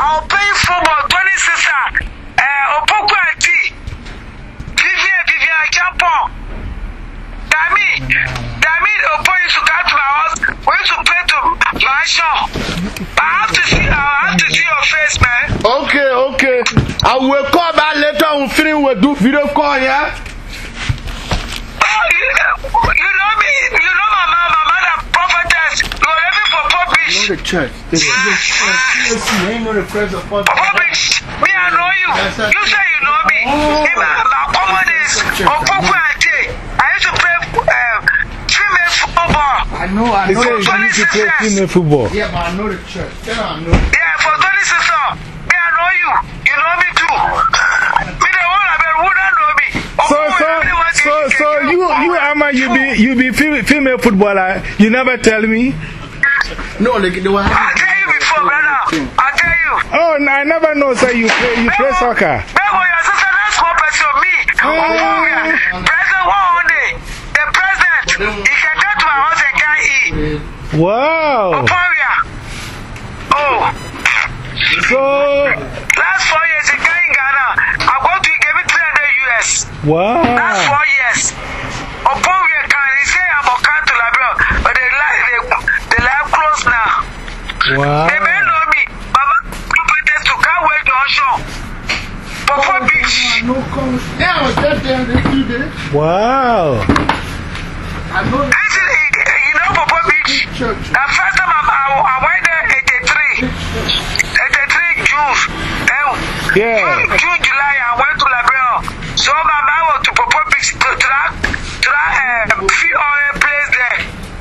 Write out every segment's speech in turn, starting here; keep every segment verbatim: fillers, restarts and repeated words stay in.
I'll play football twenty sister. Uh, Opoku Ati. Vivian, Vivian Champon. Dami. Dami, Opo used to come to my house. We used to play to my show. I have to see, I have to see your face, man. Okay, okay. I will call back later on film. We'll do video call, yeah? Oh, you, you know me. You know my mom, my mother, prophetess. You were living for Popish. Know the church. The church. You ain't know the friends of Popish. Popish, me, I know you. You say you know me. In my, my common is Opoku Ati. I used to play uh, female football. I know, I know. He said you used to play female football. Yeah, but I know the church. Tell her I know. Yeah, for twenty sister. Me, I know you. You know me too. Me, the one I bet wouldn't know me. So, so, so, so you, you, Ama, you be, you be fe- female footballer. You never tell me. No, they, they were I tell you before, brother. I tell you. Oh, I never know. Say you play, you play soccer. Bego, your sister, that's one person. Me, oh, president, one day, the president, he can come to my house and can't eat. Wow. Oh. So. Last four years, he came in Ghana. I'm going to give me three hundred U S. Wow. Last four years. Oporia can, he say I'm a can to Labrador, but they like, they, they like close now. Wow. They may know me, Baba, competence to come away Junction. Before beach. Yeah, I was just there the two days. Wow. I know the Actually, you know Before beach? church. The first time I, I, I went there, eighty-three. eighty-three June. Yeah. June, June, July, I went to Labrador. So my man was to Before beach to track, track, um, free oil place there.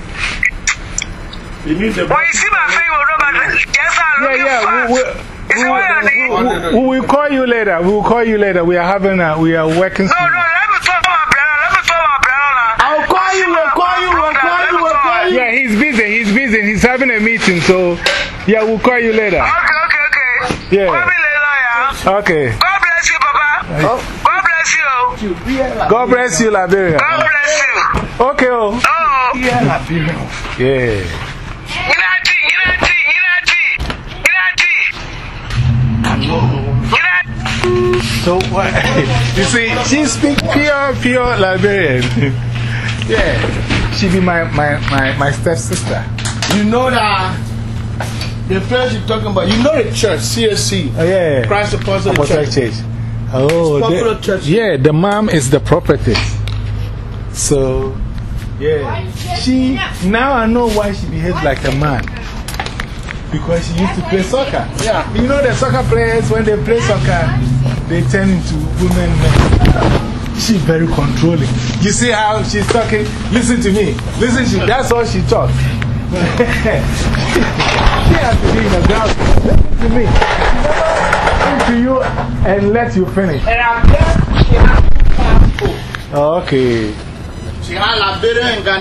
You need the When you see my face, you will know my yes, I'm Yeah, looking yeah. fast. We, Is it what you need? we, we, we will call you later. We will call you later. We are having a, we are working. No, no, let me talk about brother. Let me talk about brother now. I'll call you, we'll call you, we'll call you, we'll call you. Yeah, he's busy. He's busy. He's having a meeting. So, yeah, we'll call you later. Okay, okay, okay. Yeah. Call me later, yeah. Okay. God bless you, Papa. Oh. God bless you. God bless you, Liberia. God bless you. Okay. Oh. Oh. Yeah, Liberia. Yeah. Inati, Inati, Inati, Inati. Inati. So what? You see, she speaks pure, pure Liberian. Yeah. She be my, my, my, my stepsister. You know that the place you're talking about, you know the church, C S C. Oh, yeah. Christ Apostolic Apostolic Church. Church. Oh, Popular the, church. Yeah, the mom is the prophetess. So, yeah. She, now I know why she behaves like a man. Because she used to play soccer. Yeah. You know the soccer players, when they play soccer, they turn into women. Men. She's very controlling. You see how she's talking? Listen to me. Listen to me. That's all she talks. She has to be in the ground. Listen to me. Listen to you and let you finish. And I'm there, she has passport. Okay. She has Liberia and Ghana.